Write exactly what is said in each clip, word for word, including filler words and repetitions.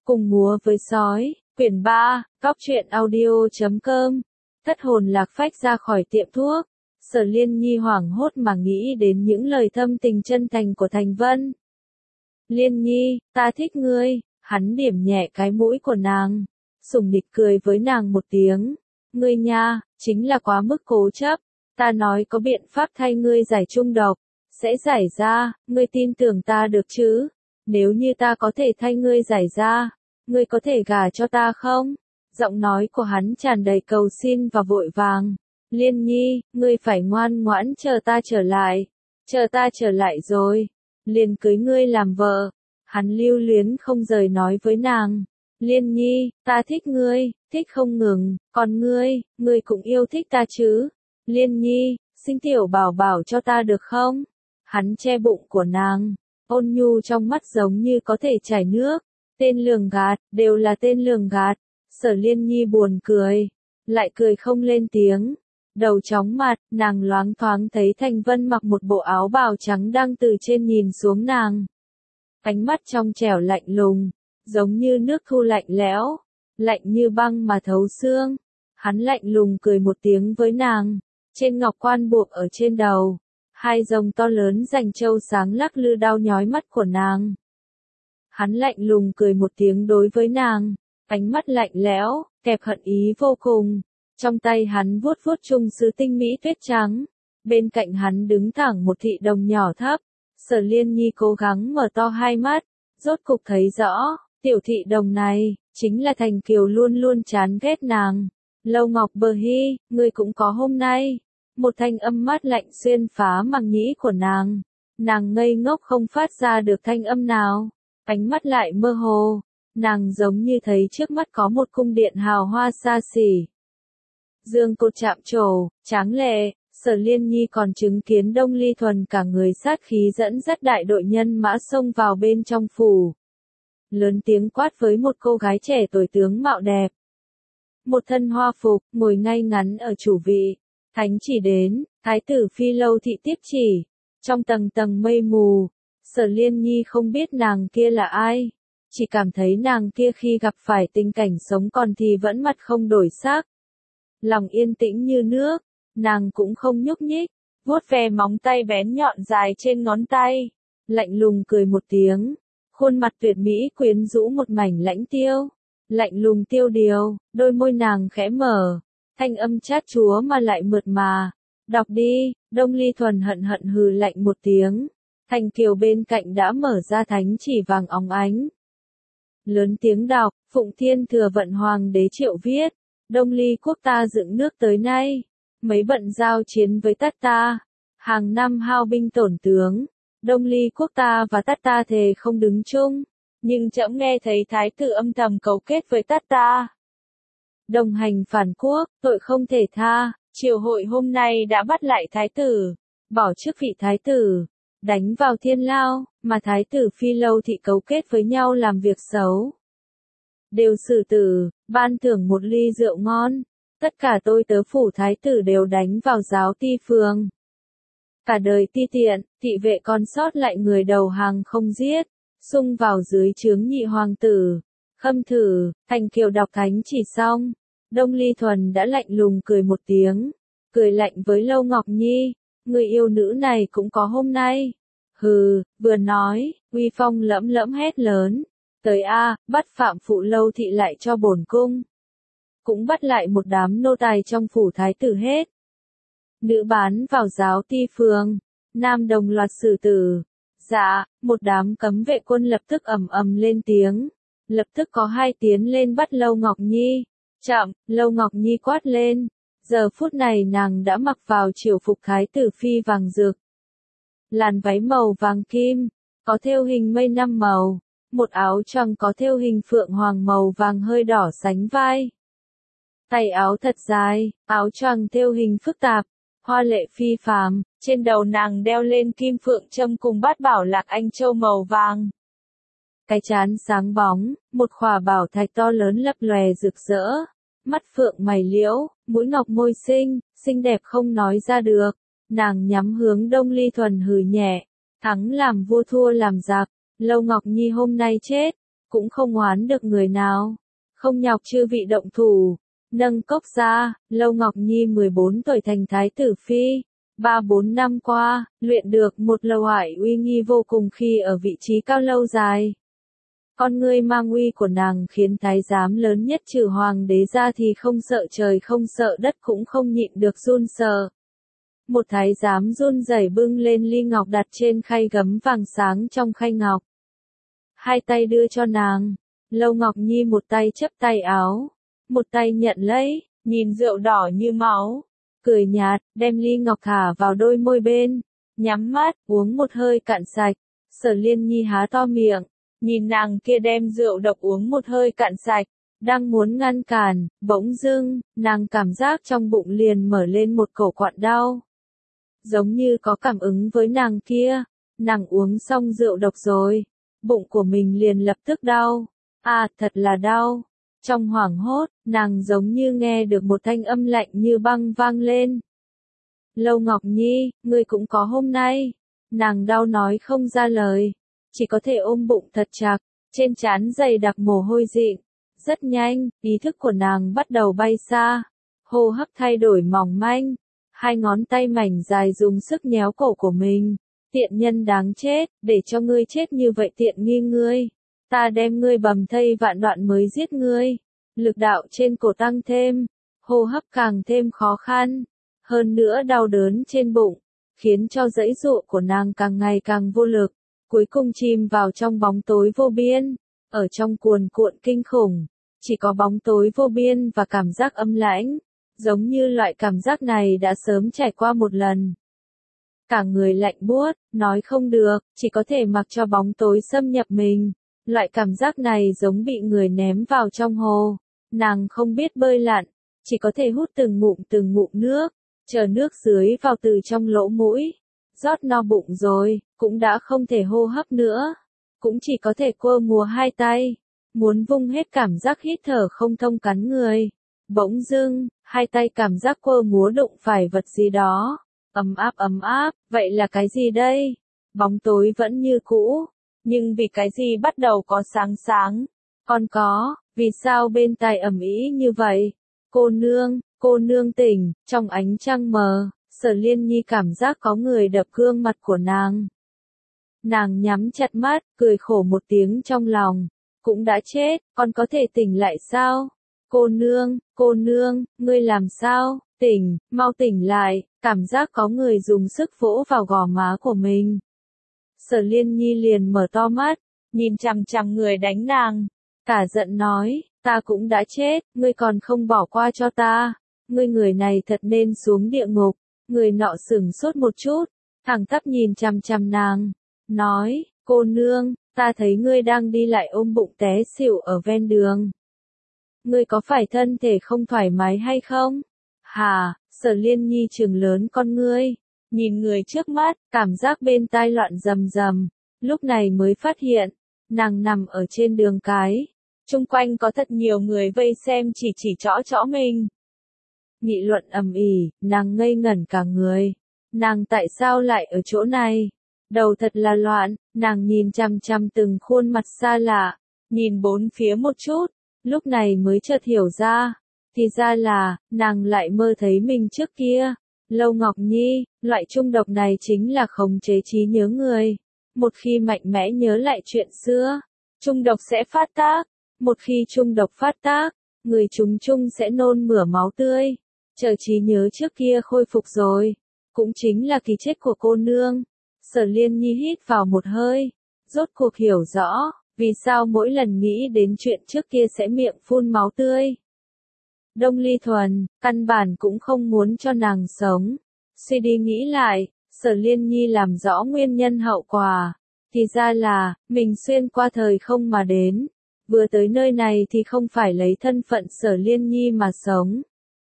Cùng múa với sói, quyển ba, cóc truyện audio chấm com. Thất hồn lạc phách ra khỏi tiệm thuốc. Sở Liên Nhi hoảng hốt mà nghĩ đến những lời thâm tình chân thành của Thành Vân. Liên Nhi, ta thích ngươi, hắn điểm nhẹ cái mũi của nàng. Sủng nịch cười với nàng một tiếng. Ngươi nha, chính là quá mức cố chấp. Ta nói có biện pháp thay ngươi giải chung độc. Sẽ giải ra, ngươi tin tưởng ta được chứ? Nếu như ta có thể thay ngươi giải ra, ngươi có thể gả cho ta không? Giọng nói của hắn tràn đầy cầu xin và vội vàng. Liên Nhi, ngươi phải ngoan ngoãn chờ ta trở lại. Chờ ta trở lại rồi, liền cưới ngươi làm vợ. Hắn lưu luyến không rời nói với nàng. Liên Nhi, ta thích ngươi, thích không ngừng, còn ngươi, ngươi cũng yêu thích ta chứ? Liên Nhi, sinh tiểu bảo bảo cho ta được không? Hắn che bụng của nàng, ôn nhu trong mắt giống như có thể chảy nước. Tên lường gạt, đều là tên lường gạt. Sở Liên Nhi buồn cười, lại cười không lên tiếng. Đầu chóng mặt, nàng loáng thoáng thấy Thành Vân mặc một bộ áo bào trắng đang từ trên nhìn xuống nàng. Ánh mắt trong trẻo lạnh lùng, giống như nước thu lạnh lẽo, lạnh như băng mà thấu xương. Hắn lạnh lùng cười một tiếng với nàng, trên ngọc quan buộc ở trên đầu. Hai rồng to lớn rành châu sáng lắc lư đau nhói mắt của nàng. Hắn lạnh lùng cười một tiếng đối với nàng, ánh mắt lạnh lẽo, kẹp hận ý vô cùng. Trong tay hắn vuốt vuốt trung sứ tinh mỹ tuyết trắng. Bên cạnh hắn đứng thẳng một thị đồng nhỏ thấp. Sở Liên Nhi cố gắng mở to hai mắt, rốt cục thấy rõ, tiểu thị đồng này, chính là Thành Kiều luôn luôn chán ghét nàng. Lâu Ngọc Bờ Hy, ngươi cũng có hôm nay. Một thanh âm mát lạnh xuyên phá màng nhĩ của nàng. Nàng ngây ngốc không phát ra được thanh âm nào. Ánh mắt lại mơ hồ. Nàng giống như thấy trước mắt có một cung điện hào hoa xa xỉ. Dương cột chạm trổ, tráng lệ. Sở Liên Nhi còn chứng kiến Đông Ly Thuần cả người sát khí dẫn dắt đại đội nhân mã xông vào bên trong phủ. Lớn tiếng quát với một cô gái trẻ tuổi tướng mạo đẹp. Một thân hoa phục, ngồi ngay ngắn ở chủ vị. Thánh chỉ đến, thái tử Phi Lâu thị tiếp chỉ. Trong tầng tầng mây mù, Sở Liên Nhi không biết nàng kia là ai. Chỉ cảm thấy nàng kia khi gặp phải tình cảnh sống còn thì vẫn mặt không đổi sắc. Lòng yên tĩnh như nước, nàng cũng không nhúc nhích, vuốt ve móng tay bén nhọn dài trên ngón tay. Lạnh lùng cười một tiếng, khuôn mặt tuyệt mỹ quyến rũ một mảnh lãnh tiêu. Lạnh lùng tiêu điều, đôi môi nàng khẽ mở. Thanh âm chát chúa mà lại mượt mà. Đọc đi, Đông Ly Thuần hận hận hừ lạnh một tiếng. Thành Kiều bên cạnh đã mở ra thánh chỉ vàng óng ánh. Lớn tiếng đọc, Phụng Thiên Thừa Vận Hoàng đế Triệu viết. Đông Ly quốc ta dựng nước tới nay. Mấy bận giao chiến với Tát ta. Hàng năm hao binh tổn tướng. Đông Ly quốc ta và Tát ta thề không đứng chung. Nhưng trẫm nghe thấy thái tử âm thầm cấu kết với Tát ta. Đồng hành phản quốc, tội không thể tha. Triều hội hôm nay đã bắt lại thái tử, bỏ chức vị thái tử, đánh vào thiên lao, mà thái tử Phi Lâu thị cấu kết với nhau làm việc xấu. Đều xử tử, ban thưởng một ly rượu ngon, tất cả tôi tớ phủ thái tử đều đánh vào giáo ti phường. Cả đời ti tiện, thị vệ còn sót lại người đầu hàng không giết, xung vào dưới trướng nhị hoàng tử. Khâm thử, Thành Kiều đọc thánh chỉ xong. Đông Ly Thuần đã lạnh lùng cười một tiếng, cười lạnh với Lâu Ngọc Nhi, người yêu nữ này cũng có hôm nay. Hừ, vừa nói, uy phong lẫm lẫm hét lớn, tới a, bắt phạm phụ Lâu thị lại cho bổn cung. Cũng bắt lại một đám nô tài trong phủ thái tử hết. Nữ bán vào giáo ti phường, nam đồng loạt xử tử. Dạ, một đám cấm vệ quân lập tức ầm ầm lên tiếng, lập tức có hai tiến lên bắt Lâu Ngọc Nhi. Chậm, Lâu Ngọc Nhi quát lên. Giờ phút này nàng đã mặc vào triều phục thái tử phi vàng rực. Làn váy màu vàng kim, có thêu hình mây năm màu. Một áo choàng có thêu hình phượng hoàng màu vàng hơi đỏ sánh vai. Tay áo thật dài, áo choàng thêu hình phức tạp, hoa lệ phi phàm. Trên đầu nàng đeo lên kim phượng châm cùng bát bảo lạc anh châu màu vàng. Cái trán sáng bóng, một khỏa bảo thạch to lớn lấp lòe rực rỡ. Mắt phượng mày liễu, mũi ngọc môi xinh, xinh đẹp không nói ra được. Nàng nhắm hướng Đông Ly Thuần hừ nhẹ. Thắng làm vua thua làm giặc. Lâu Ngọc Nhi hôm nay chết. cũng không oán được người nào. Không nhọc chư vị động thủ, nâng cốc ra, Lâu Ngọc Nhi mười bốn tuổi thành thái tử phi. Ba bốn năm qua, luyện được một lâu hải uy nghi vô cùng khi ở vị trí cao lâu dài. Con ngươi mang uy của nàng khiến thái giám lớn nhất trừ hoàng đế ra thì không sợ trời không sợ đất cũng không nhịn được run sợ. Một thái giám run rẩy bưng lên ly ngọc đặt trên khay gấm vàng sáng trong khay ngọc. Hai tay đưa cho nàng, Lâu Ngọc Nhi một tay chấp tay áo, một tay nhận lấy, nhìn rượu đỏ như máu, cười nhạt, đem ly ngọc thả vào đôi môi bên, nhắm mắt, uống một hơi cạn sạch. Sở Liên Nhi há to miệng, nhìn nàng kia đem rượu độc uống một hơi cạn sạch, đang muốn ngăn cản, bỗng dưng, nàng cảm giác trong bụng liền mở lên một cổ quặn đau. Giống như có cảm ứng với nàng kia, nàng uống xong rượu độc rồi, bụng của mình liền lập tức đau, à thật là đau. Trong hoảng hốt, nàng giống như nghe được một thanh âm lạnh như băng vang lên. Lâu Ngọc Nhi, ngươi cũng có hôm nay. Nàng đau nói không ra lời, chỉ có thể ôm bụng thật chặt, trên trán dày đặc mồ hôi dịn. Rất nhanh, ý thức của nàng bắt đầu bay xa, hô hấp thay đổi mỏng manh, hai ngón tay mảnh dài dùng sức nhéo cổ của mình. Tiện nhân đáng chết, để cho ngươi chết như vậy tiện nghi ngươi. Ta đem ngươi bầm thây vạn đoạn mới giết ngươi. Lực đạo trên cổ tăng thêm, hô hấp càng thêm khó khăn, hơn nữa đau đớn trên bụng, khiến cho dãy dụa của nàng càng ngày càng vô lực, cuối cùng chìm vào trong bóng tối vô biên, ở trong cuồn cuộn kinh khủng, chỉ có bóng tối vô biên và cảm giác âm lãnh, giống như loại cảm giác này đã sớm trải qua một lần. Cả người lạnh buốt, nói không được, chỉ có thể mặc cho bóng tối xâm nhập mình. Loại cảm giác này giống bị người ném vào trong hồ. Nàng không biết bơi lặn, chỉ có thể hút từng ngụm từng ngụm nước, chờ nước dưới vào từ trong lỗ mũi. Rót no bụng rồi, cũng đã không thể hô hấp nữa. Cũng chỉ có thể quơ múa hai tay, muốn vung hết cảm giác hít thở không thông cắn người. Bỗng dưng, hai tay cảm giác quơ múa đụng phải vật gì đó. Ấm áp ấm áp, vậy là cái gì đây? Bóng tối vẫn như cũ, nhưng vì cái gì bắt đầu có sáng sáng? Còn có, vì sao bên tai ầm ĩ như vậy? Cô nương, cô nương tỉnh, trong ánh trăng mờ, Sở Liên Nhi cảm giác có người đập gương mặt của nàng. Nàng nhắm chặt mắt, cười khổ một tiếng trong lòng. Cũng đã chết, còn có thể tỉnh lại sao? Cô nương, cô nương, ngươi làm sao? Tỉnh, mau tỉnh lại, cảm giác có người dùng sức vỗ vào gò má của mình. Sở Liên Nhi liền mở to mắt, nhìn chằm chằm người đánh nàng, cả giận nói, ta cũng đã chết, ngươi còn không bỏ qua cho ta, ngươi người này thật nên xuống địa ngục. Người nọ sửng sốt một chút, thẳng tắp nhìn chằm chằm nàng, nói, cô nương, ta thấy ngươi đang đi lại ôm bụng té xỉu ở ven đường. Ngươi có phải thân thể không thoải mái hay không? Hà, Sở Liên Nhi trừng lớn con ngươi, nhìn người trước mắt, cảm giác bên tai loạn rầm rầm, lúc này mới phát hiện, nàng nằm ở trên đường cái, chung quanh có thật nhiều người vây xem chỉ chỉ trõ trõ mình. Nghị luận ầm ĩ, nàng ngây ngẩn cả người, nàng tại sao lại ở chỗ này? Đầu thật là loạn, nàng nhìn chằm chằm từng khuôn mặt xa lạ, nhìn bốn phía một chút, lúc này mới chợt hiểu ra. Thì ra là, nàng lại mơ thấy mình trước kia. Lâu Ngọc Nhi, loại trung độc này chính là khống chế trí nhớ người. Một khi mạnh mẽ nhớ lại chuyện xưa, trung độc sẽ phát tác. Một khi trung độc phát tác, người chúng chung sẽ nôn mửa máu tươi. Chờ trí nhớ trước kia khôi phục rồi, cũng chính là kỳ chết của cô nương. Sở Liên Nhi hít vào một hơi, rốt cuộc hiểu rõ, vì sao mỗi lần nghĩ đến chuyện trước kia sẽ miệng phun máu tươi. Đông Ly Thuần, căn bản cũng không muốn cho nàng sống. Suy đi nghĩ lại, Sở Liên Nhi làm rõ nguyên nhân hậu quả. Thì ra là, mình xuyên qua thời không mà đến. Vừa tới nơi này thì không phải lấy thân phận Sở Liên Nhi mà sống,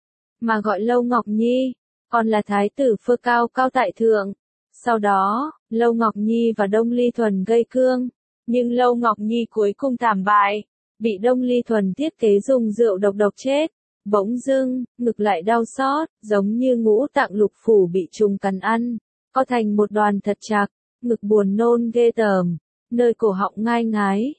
mà gọi Lâu Ngọc Nhi, còn là thái tử Phơ Cao cao tại thượng. Sau đó, Lâu Ngọc Nhi và Đông Ly Thuần gây cương, nhưng Lâu Ngọc Nhi cuối cùng thảm bại, bị Đông Ly Thuần thiết kế dùng rượu độc độc chết. Bỗng dưng, ngực lại đau xót, giống như ngũ tạng lục phủ bị trùng cắn ăn, co thành một đoàn thật chặt, ngực buồn nôn ghê tởm, nơi cổ họng ngai ngái,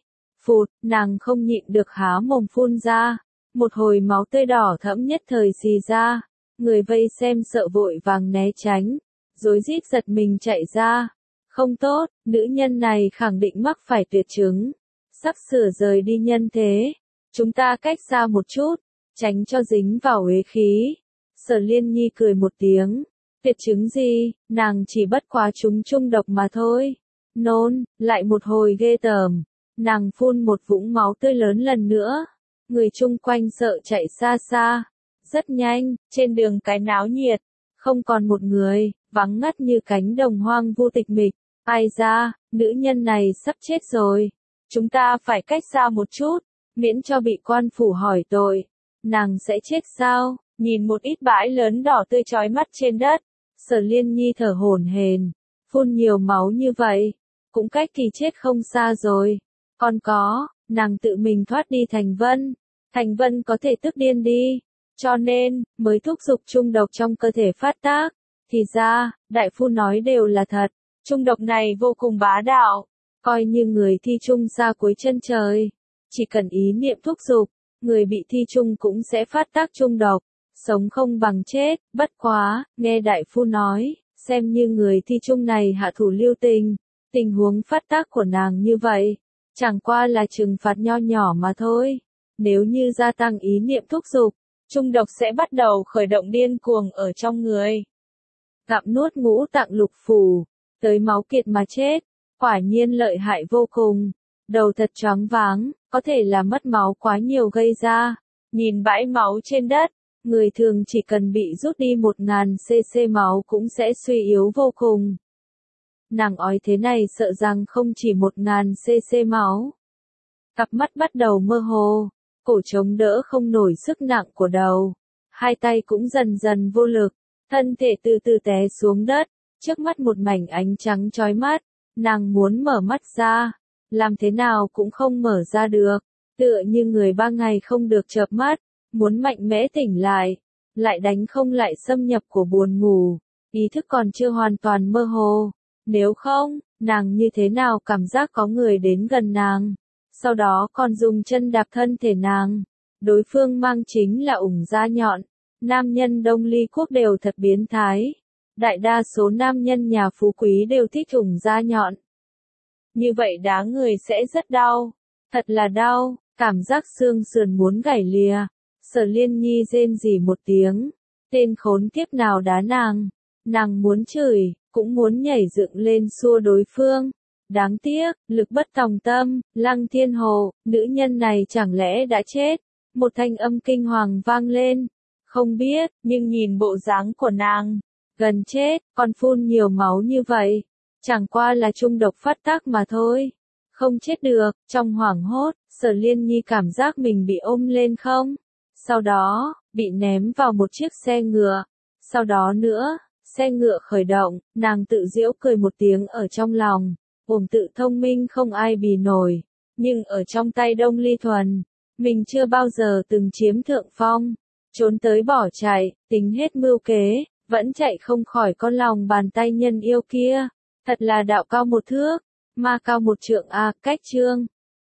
Phụt, nàng không nhịn được há mồm phun ra. Một hồi máu tươi đỏ thẫm nhất thời xì ra. Người vây xem sợ vội vàng né tránh. Rối rít giật mình chạy ra. Không tốt, nữ nhân này khẳng định mắc phải tuyệt chứng. Sắp sửa rời đi nhân thế. Chúng ta cách xa một chút, tránh cho dính vào uế khí. Sở Liên Nhi cười một tiếng. Tuyệt chứng gì, nàng chỉ bất quá chúng trung độc mà thôi. Nôn, lại một hồi ghê tởm. Nàng phun một vũng máu tươi lớn lần nữa. Người chung quanh sợ chạy xa xa. Rất nhanh, trên đường cái náo nhiệt. Không còn một người, vắng ngắt như cánh đồng hoang vu tịch mịch. Ai ra, nữ nhân này sắp chết rồi. Chúng ta phải cách xa một chút, miễn cho bị quan phủ hỏi tội. Nàng sẽ chết sao? Nhìn một ít bãi lớn đỏ tươi chói mắt trên đất. Sở Liên Nhi thở hổn hển, phun nhiều máu như vậy, cũng cách kỳ chết không xa rồi. Còn có, nàng tự mình thoát đi Thành Vân. Thành Vân có thể tức điên đi, cho nên, mới thúc giục trung độc trong cơ thể phát tác. Thì ra, đại phu nói đều là thật, trung độc này vô cùng bá đạo, coi như người thi trung xa cuối chân trời. Chỉ cần ý niệm thúc giục, người bị thi trung cũng sẽ phát tác trung độc, sống không bằng chết. Bất quá, nghe đại phu nói, xem như người thi trung này hạ thủ lưu tình, tình huống phát tác của nàng như vậy, chẳng qua là trừng phạt nho nhỏ mà thôi. Nếu như gia tăng ý niệm thúc giục, trung độc sẽ bắt đầu khởi động điên cuồng ở trong người. Gặm nuốt ngũ tạng lục phủ, tới máu kiệt mà chết, quả nhiên lợi hại vô cùng. Đầu thật choáng váng, có thể là mất máu quá nhiều gây ra. Nhìn bãi máu trên đất, người thường chỉ cần bị rút đi một ngàn cc máu cũng sẽ suy yếu vô cùng. Nàng ói thế này sợ rằng không chỉ một ngàn cc máu. Cặp mắt bắt đầu mơ hồ, cổ chống đỡ không nổi sức nặng của đầu. Hai tay cũng dần dần vô lực, thân thể từ từ té xuống đất, trước mắt một mảnh ánh trắng chói mắt. Nàng muốn mở mắt ra, làm thế nào cũng không mở ra được, tựa như người ba ngày không được chợp mắt, muốn mạnh mẽ tỉnh lại, lại đánh không lại xâm nhập của buồn ngủ, ý thức còn chưa hoàn toàn mơ hồ. Nếu không, nàng như thế nào cảm giác có người đến gần nàng, sau đó còn dùng chân đạp thân thể nàng. Đối phương mang chính là ủng da nhọn, nam nhân Đông Ly quốc đều thật biến thái. Đại đa số nam nhân nhà phú quý đều thích ủng da nhọn. Như vậy đá người sẽ rất đau, thật là đau, cảm giác xương sườn muốn gãy lìa. Sở Liên Nhi rên rỉ một tiếng, tên khốn kiếp nào đá nàng, nàng muốn chửi, cũng muốn nhảy dựng lên xua đối phương. Đáng tiếc, lực bất tòng tâm, Lăng Thiên Hồ, nữ nhân này chẳng lẽ đã chết? Một thanh âm kinh hoàng vang lên, không biết, nhưng nhìn bộ dáng của nàng, gần chết, còn phun nhiều máu như vậy. Chẳng qua là trung độc phát tác mà thôi. Không chết được, trong hoảng hốt, Sở Liên Nhi cảm giác mình bị ôm lên không. Sau đó, bị ném vào một chiếc xe ngựa. Sau đó nữa, xe ngựa khởi động, nàng tự giễu cười một tiếng ở trong lòng. Ổm tự thông minh không ai bì nổi. Nhưng ở trong tay Đông Ly Thuần, mình chưa bao giờ từng chiếm thượng phong. Trốn tới bỏ chạy, tính hết mưu kế, vẫn chạy không khỏi con lòng bàn tay nhân yêu kia. Thật là đạo cao một thước, ma cao một trượng a, cách chương.